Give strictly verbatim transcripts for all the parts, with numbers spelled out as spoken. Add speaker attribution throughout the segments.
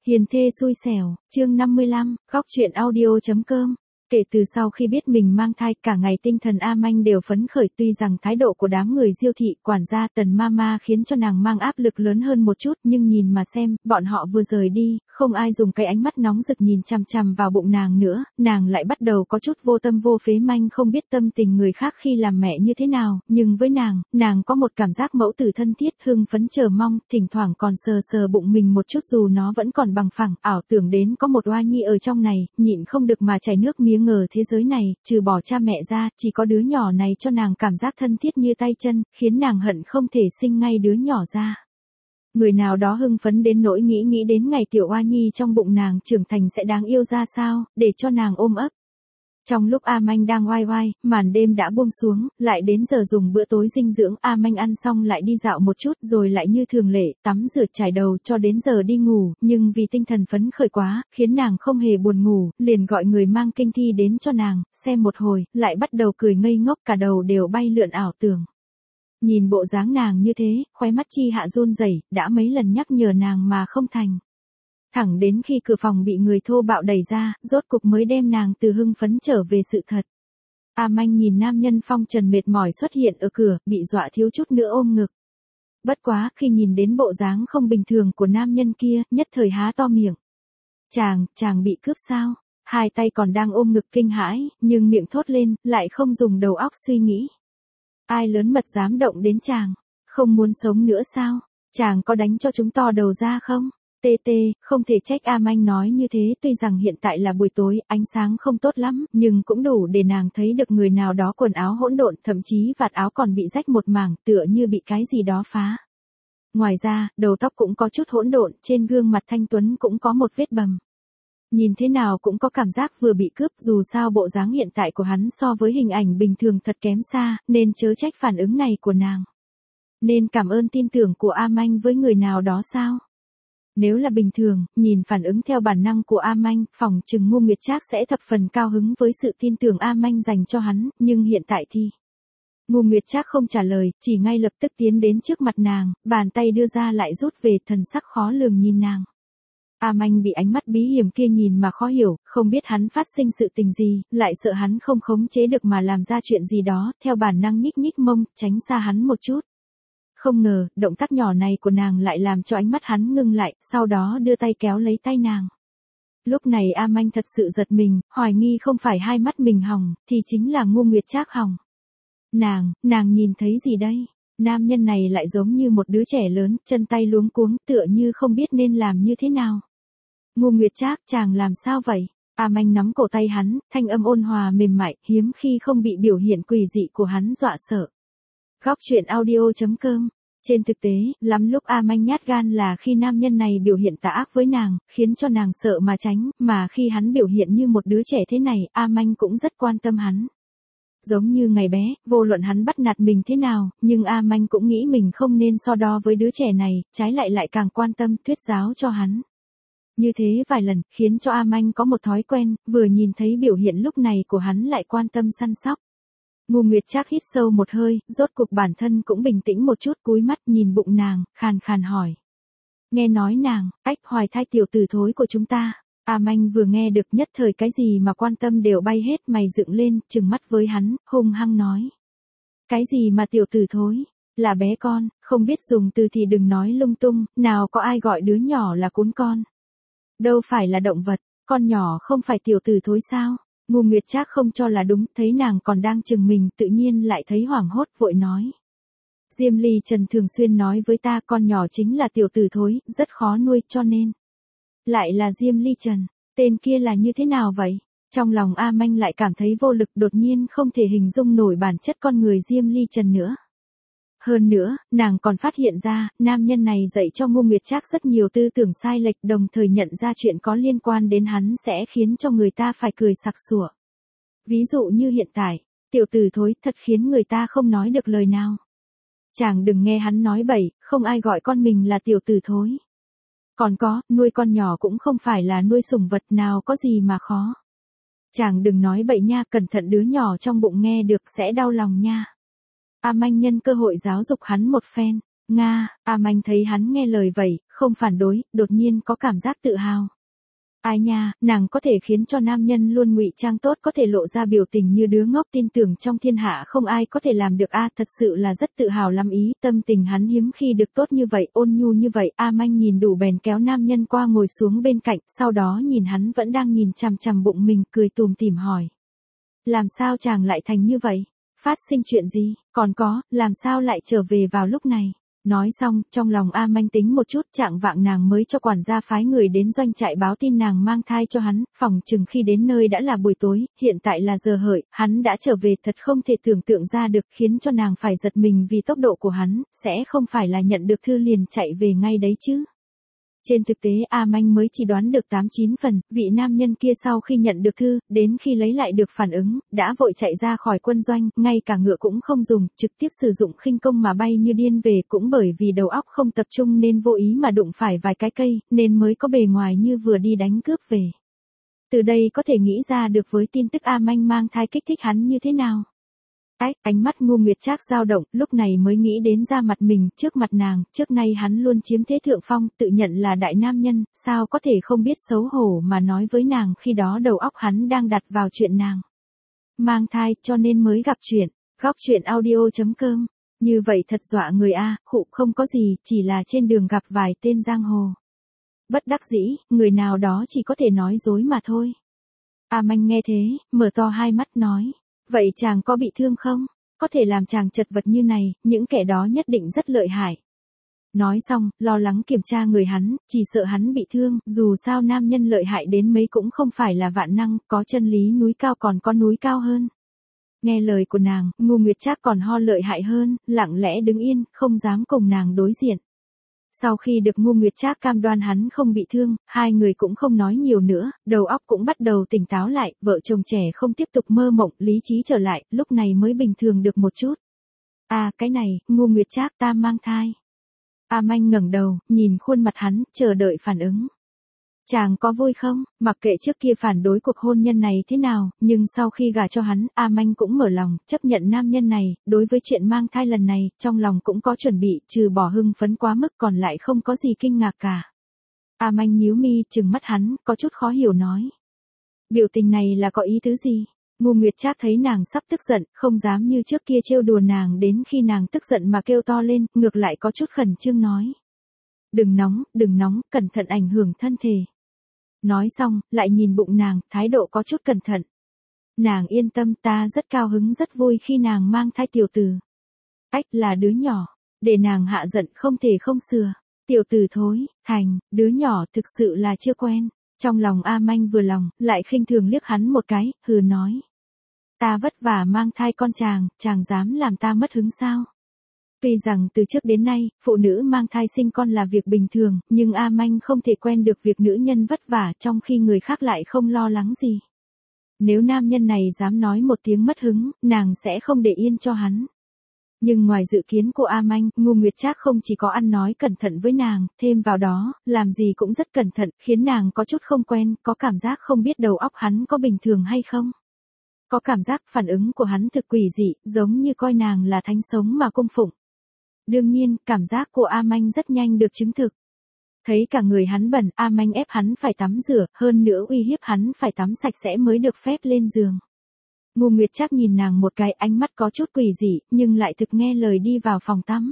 Speaker 1: Hiền thê xui xẻo, chương năm mươi lăm, góc truyện audio.com. Kể từ sau khi biết mình mang thai, cả ngày tinh thần A Manh đều phấn khởi, tuy rằng thái độ của đám người Diêu thị, quản gia, Tần Mama khiến cho nàng mang áp lực lớn hơn một chút, nhưng nhìn mà xem, bọn họ vừa rời đi, không ai dùng cái ánh mắt nóng rực nhìn chằm chằm vào bụng nàng nữa, nàng lại bắt đầu có chút vô tâm vô phế. Manh không biết tâm tình người khác khi làm mẹ như thế nào, nhưng với nàng, nàng có một cảm giác mẫu tử thân thiết, hưng phấn chờ mong, thỉnh thoảng còn sờ sờ bụng mình một chút dù nó vẫn còn bằng phẳng, ảo tưởng đến có một oa nhi ở trong này, nhịn không được mà chảy nước miếng. Ngờ thế giới này, trừ bỏ cha mẹ ra, chỉ có đứa nhỏ này cho nàng cảm giác thân thiết như tay chân, khiến nàng hận không thể sinh ngay đứa nhỏ ra. Người nào đó hưng phấn đến nỗi nghĩ nghĩ đến ngày tiểu oa nhi trong bụng nàng trưởng thành sẽ đáng yêu ra sao, để cho nàng ôm ấp. Trong lúc A Manh đang oai oai, màn đêm đã buông xuống, lại đến giờ dùng bữa tối dinh dưỡng. A Manh ăn xong lại đi dạo một chút, rồi lại như thường lệ, tắm rửa chải đầu cho đến giờ đi ngủ, nhưng vì tinh thần phấn khởi quá, khiến nàng không hề buồn ngủ, liền gọi người mang kinh thi đến cho nàng, xem một hồi, lại bắt đầu cười ngây ngốc, cả đầu đều bay lượn ảo tưởng. Nhìn bộ dáng nàng như thế, khóe mắt Chi Hạ run rẩy, đã mấy lần nhắc nhở nàng mà không thành. Thẳng đến khi cửa phòng bị người thô bạo đẩy ra, rốt cục mới đem nàng từ hưng phấn trở về sự thật. A Manh nhìn nam nhân phong trần mệt mỏi xuất hiện ở cửa, bị dọa thiếu chút nữa ôm ngực. Bất quá, khi nhìn đến bộ dáng không bình thường của nam nhân kia, nhất thời há to miệng. Chàng, chàng bị cướp sao? Hai tay còn đang ôm ngực kinh hãi, nhưng miệng thốt lên, lại không dùng đầu óc suy nghĩ. Ai lớn mật dám động đến chàng? Không muốn sống nữa sao? Chàng có đánh cho chúng to đầu ra không? Tê tê, không thể trách A Manh nói như thế, tuy rằng hiện tại là buổi tối, ánh sáng không tốt lắm, nhưng cũng đủ để nàng thấy được người nào đó quần áo hỗn độn, thậm chí vạt áo còn bị rách một mảng, tựa như bị cái gì đó phá. Ngoài ra, đầu tóc cũng có chút hỗn độn, trên gương mặt thanh tuấn cũng có một vết bầm. Nhìn thế nào cũng có cảm giác vừa bị cướp, dù sao bộ dáng hiện tại của hắn so với hình ảnh bình thường thật kém xa, nên chớ trách phản ứng này của nàng. Nên cảm ơn tin tưởng của A Manh với người nào đó sao? Nếu là bình thường, nhìn phản ứng theo bản năng của A Manh, phỏng chừng Ngô Nguyệt Trác sẽ thập phần cao hứng với sự tin tưởng A Manh dành cho hắn, nhưng hiện tại thì... Ngô Nguyệt Trác không trả lời, chỉ ngay lập tức tiến đến trước mặt nàng, bàn tay đưa ra lại rút về, thần sắc khó lường nhìn nàng. A Manh bị ánh mắt bí hiểm kia nhìn mà khó hiểu, không biết hắn phát sinh sự tình gì, lại sợ hắn không khống chế được mà làm ra chuyện gì đó, theo bản năng nhích nhích mông, tránh xa hắn một chút. Không ngờ, động tác nhỏ này của nàng lại làm cho ánh mắt hắn ngưng lại, sau đó đưa tay kéo lấy tay nàng. Lúc này A Manh thật sự giật mình, hoài nghi không phải hai mắt mình hỏng, thì chính là Ngô Nguyệt Trác hỏng. Nàng, nàng nhìn thấy gì đây? Nam nhân này lại giống như một đứa trẻ lớn, chân tay luống cuống, tựa như không biết nên làm như thế nào. Ngô Nguyệt Trác, chàng làm sao vậy? A Manh nắm cổ tay hắn, thanh âm ôn hòa mềm mại, hiếm khi không bị biểu hiện quỷ dị của hắn dọa sợ. Góc truyện audio.com. Trên thực tế, lắm lúc A Manh nhát gan là khi nam nhân này biểu hiện tà ác với nàng, khiến cho nàng sợ mà tránh, mà khi hắn biểu hiện như một đứa trẻ thế này, A Manh cũng rất quan tâm hắn. Giống như ngày bé, vô luận hắn bắt nạt mình thế nào, nhưng A Manh cũng nghĩ mình không nên so đo với đứa trẻ này, trái lại lại càng quan tâm, thuyết giáo cho hắn. Như thế vài lần, khiến cho A Manh có một thói quen, vừa nhìn thấy biểu hiện lúc này của hắn lại quan tâm săn sóc. Ngô Nguyệt Trác hít sâu một hơi, rốt cục bản thân cũng bình tĩnh một chút, cúi mắt nhìn bụng nàng, khàn khàn hỏi. Nghe nói nàng, ách hoài thai tiểu tử thối của chúng ta. A Manh vừa nghe được nhất thời cái gì mà quan tâm đều bay hết mày dựng lên, trừng mắt với hắn, hung hăng nói. Cái gì mà tiểu tử thối? Là bé con, không biết dùng từ thì đừng nói lung tung, nào có ai gọi đứa nhỏ là cún con. Đâu phải là động vật, con nhỏ không phải tiểu tử thối sao? Ngô Nguyệt Trác không cho là đúng, thấy nàng còn đang chừng mình, tự nhiên lại thấy hoảng hốt, vội nói. Diêm Ly Trần thường xuyên nói với ta con nhỏ chính là tiểu tử thối, rất khó nuôi, cho nên. Lại là Diêm Ly Trần, tên kia là như thế nào vậy? Trong lòng A Manh lại cảm thấy vô lực, đột nhiên không thể hình dung nổi bản chất con người Diêm Ly Trần nữa. Hơn nữa, nàng còn phát hiện ra, nam nhân này dạy cho Ngô Nguyệt Trác rất nhiều tư tưởng sai lệch, đồng thời nhận ra chuyện có liên quan đến hắn sẽ khiến cho người ta phải cười sặc sủa. Ví dụ như hiện tại, tiểu tử thối thật khiến người ta không nói được lời nào. Chàng đừng nghe hắn nói bậy, không ai gọi con mình là tiểu tử thối. Còn có, nuôi con nhỏ cũng không phải là nuôi sủng vật, nào có gì mà khó. Chàng đừng nói bậy nha, cẩn thận đứa nhỏ trong bụng nghe được sẽ đau lòng nha. A Manh nhân cơ hội giáo dục hắn một phen. Nga, A Manh thấy hắn nghe lời vậy, không phản đối, đột nhiên có cảm giác tự hào. Ai nha, nàng có thể khiến cho nam nhân luôn ngụy trang tốt có thể lộ ra biểu tình như đứa ngốc tin tưởng trong thiên hạ không ai có thể làm được a thật sự là rất tự hào lắm ý, tâm tình hắn hiếm khi được tốt như vậy, ôn nhu như vậy, A Manh nhìn đủ bèn kéo nam nhân qua ngồi xuống bên cạnh, sau đó nhìn hắn vẫn đang nhìn chằm chằm bụng mình, cười tủm tỉm hỏi. Làm sao chàng lại thành như vậy? Phát sinh chuyện gì? Còn có, làm sao lại trở về vào lúc này? Nói xong, trong lòng A Manh tính một chút, trạng vạng nàng mới cho quản gia phái người đến doanh trại báo tin nàng mang thai cho hắn, phòng chừng khi đến nơi đã là buổi tối, hiện tại là giờ hợi, hắn đã trở về thật không thể tưởng tượng ra được, khiến cho nàng phải giật mình vì tốc độ của hắn, sẽ không phải là nhận được thư liền chạy về ngay đấy chứ. Trên thực tế A Manh mới chỉ đoán được tám chín phần, vị nam nhân kia sau khi nhận được thư, đến khi lấy lại được phản ứng, đã vội chạy ra khỏi quân doanh, ngay cả ngựa cũng không dùng, trực tiếp sử dụng khinh công mà bay như điên về, cũng bởi vì đầu óc không tập trung nên vô ý mà đụng phải vài cái cây, nên mới có bề ngoài như vừa đi đánh cướp về. Từ đây có thể nghĩ ra được với tin tức A Manh mang thai kích thích hắn như thế nào. Ách, ánh mắt Ngô Nguyệt Trác dao động, lúc này mới nghĩ đến ra mặt mình, trước mặt nàng, trước nay hắn luôn chiếm thế thượng phong, tự nhận là đại nam nhân, sao có thể không biết xấu hổ mà nói với nàng khi đó đầu óc hắn đang đặt vào chuyện nàng. Mang thai, cho nên mới gặp chuyện, góc chuyện audio chấm com, như vậy thật dọa người a, khụ không có gì, chỉ là trên đường gặp vài tên giang hồ. Bất đắc dĩ, người nào đó chỉ có thể nói dối mà thôi. A Manh nghe thế, mở to hai mắt nói. Vậy chàng có bị thương không? Có thể làm chàng chật vật như này, những kẻ đó nhất định rất lợi hại. Nói xong, lo lắng kiểm tra người hắn, chỉ sợ hắn bị thương, dù sao nam nhân lợi hại đến mấy cũng không phải là vạn năng, có chân lý núi cao còn có núi cao hơn. Nghe lời của nàng, Ngô Nguyệt Trác còn ho lợi hại hơn, lặng lẽ đứng yên, không dám cùng nàng đối diện. Sau khi được Ngô Nguyệt Trác cam đoan hắn không bị thương, hai người cũng không nói nhiều nữa, đầu óc cũng bắt đầu tỉnh táo lại, vợ chồng trẻ không tiếp tục mơ mộng, lý trí trở lại, lúc này mới bình thường được một chút. À, cái này, Ngô Nguyệt Trác ta mang thai. A Manh ngẩng đầu, nhìn khuôn mặt hắn, chờ đợi phản ứng. Chàng có vui không? Mặc kệ trước kia phản đối cuộc hôn nhân này thế nào, nhưng sau khi gả cho hắn, A Manh cũng mở lòng, chấp nhận nam nhân này, đối với chuyện mang thai lần này, trong lòng cũng có chuẩn bị, trừ bỏ hưng phấn quá mức còn lại không có gì kinh ngạc cả. A Manh nhíu mi, trừng mắt hắn, có chút khó hiểu nói. Biểu tình này là có ý tứ gì? Ngô Nguyệt Trác thấy nàng sắp tức giận, không dám như trước kia trêu đùa nàng đến khi nàng tức giận mà kêu to lên, ngược lại có chút khẩn trương nói. Đừng nóng, đừng nóng, cẩn thận ảnh hưởng thân thể. Nói xong, lại nhìn bụng nàng, thái độ có chút cẩn thận. Nàng yên tâm, ta rất cao hứng rất vui khi nàng mang thai tiểu tử. Ách là đứa nhỏ, để nàng hạ giận không thể không sửa. Tiểu tử thối, thành, đứa nhỏ thực sự là chưa quen. Trong lòng A Manh vừa lòng, lại khinh thường liếc hắn một cái, hừ nói. Ta vất vả mang thai con chàng, chàng dám làm ta mất hứng sao? Tuy rằng từ trước đến nay, phụ nữ mang thai sinh con là việc bình thường, nhưng A Manh không thể quen được việc nữ nhân vất vả trong khi người khác lại không lo lắng gì. Nếu nam nhân này dám nói một tiếng mất hứng, nàng sẽ không để yên cho hắn. Nhưng ngoài dự kiến của A Manh, Ngô Nguyệt Trác không chỉ có ăn nói cẩn thận với nàng, thêm vào đó, làm gì cũng rất cẩn thận, khiến nàng có chút không quen, có cảm giác không biết đầu óc hắn có bình thường hay không. Có cảm giác phản ứng của hắn thực quỷ dị, giống như coi nàng là thánh sống mà cung phụng. Đương nhiên, cảm giác của A Manh rất nhanh được chứng thực. Thấy cả người hắn bẩn, A Manh ép hắn phải tắm rửa, hơn nữa uy hiếp hắn phải tắm sạch sẽ mới được phép lên giường. Ngô Nguyệt Trác nhìn nàng một cái, ánh mắt có chút quỷ dị, nhưng lại thực nghe lời đi vào phòng tắm.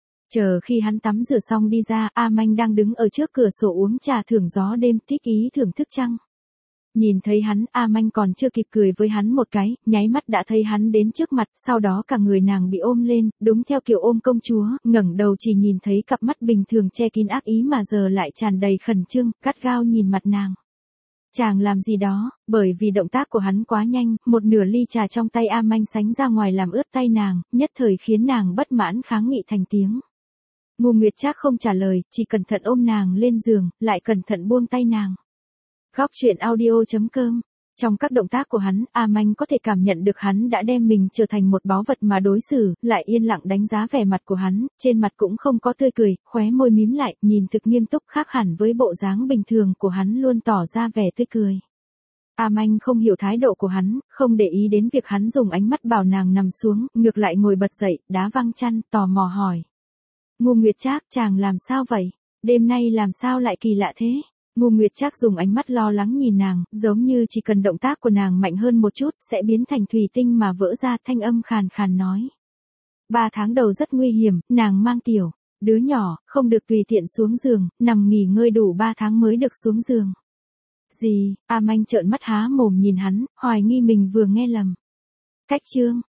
Speaker 1: Chờ khi hắn tắm rửa xong đi ra, A Manh đang đứng ở trước cửa sổ uống trà thưởng gió đêm, thích ý thưởng thức trăng. Nhìn thấy hắn, A Manh còn chưa kịp cười với hắn một cái, nháy mắt đã thấy hắn đến trước mặt, sau đó cả người nàng bị ôm lên, đúng theo kiểu ôm công chúa, ngẩng đầu chỉ nhìn thấy cặp mắt bình thường che kín ác ý mà giờ lại tràn đầy khẩn trương, gắt gao nhìn mặt nàng. Chàng làm gì đó, bởi vì động tác của hắn quá nhanh, một nửa ly trà trong tay A Manh sánh ra ngoài làm ướt tay nàng, nhất thời khiến nàng bất mãn kháng nghị thành tiếng. Ngô Nguyệt Trác không trả lời, chỉ cẩn thận ôm nàng lên giường, lại cẩn thận buông tay nàng. Góc chuyện audio chấm com. Trong các động tác của hắn, A Manh có thể cảm nhận được hắn đã đem mình trở thành một báu vật mà đối xử, lại yên lặng đánh giá vẻ mặt của hắn, trên mặt cũng không có tươi cười, khóe môi mím lại, nhìn thực nghiêm túc khác hẳn với bộ dáng bình thường của hắn luôn tỏ ra vẻ tươi cười. A Manh không hiểu thái độ của hắn, không để ý đến việc hắn dùng ánh mắt bảo nàng nằm xuống, ngược lại ngồi bật dậy, đá văng chăn, tò mò hỏi. Ngô Nguyệt Trác, chàng làm sao vậy? Đêm nay làm sao lại kỳ lạ thế? Ngô Nguyệt Trác dùng ánh mắt lo lắng nhìn nàng, giống như chỉ cần động tác của nàng mạnh hơn một chút, sẽ biến thành thủy tinh mà vỡ ra, thanh âm khàn khàn nói. Ba tháng đầu rất nguy hiểm, nàng mang tiểu, đứa nhỏ, không được tùy tiện xuống giường, nằm nghỉ ngơi đủ ba tháng mới được xuống giường. Gì? A Manh trợn mắt há mồm nhìn hắn, hoài nghi mình vừa nghe lầm. Cách chương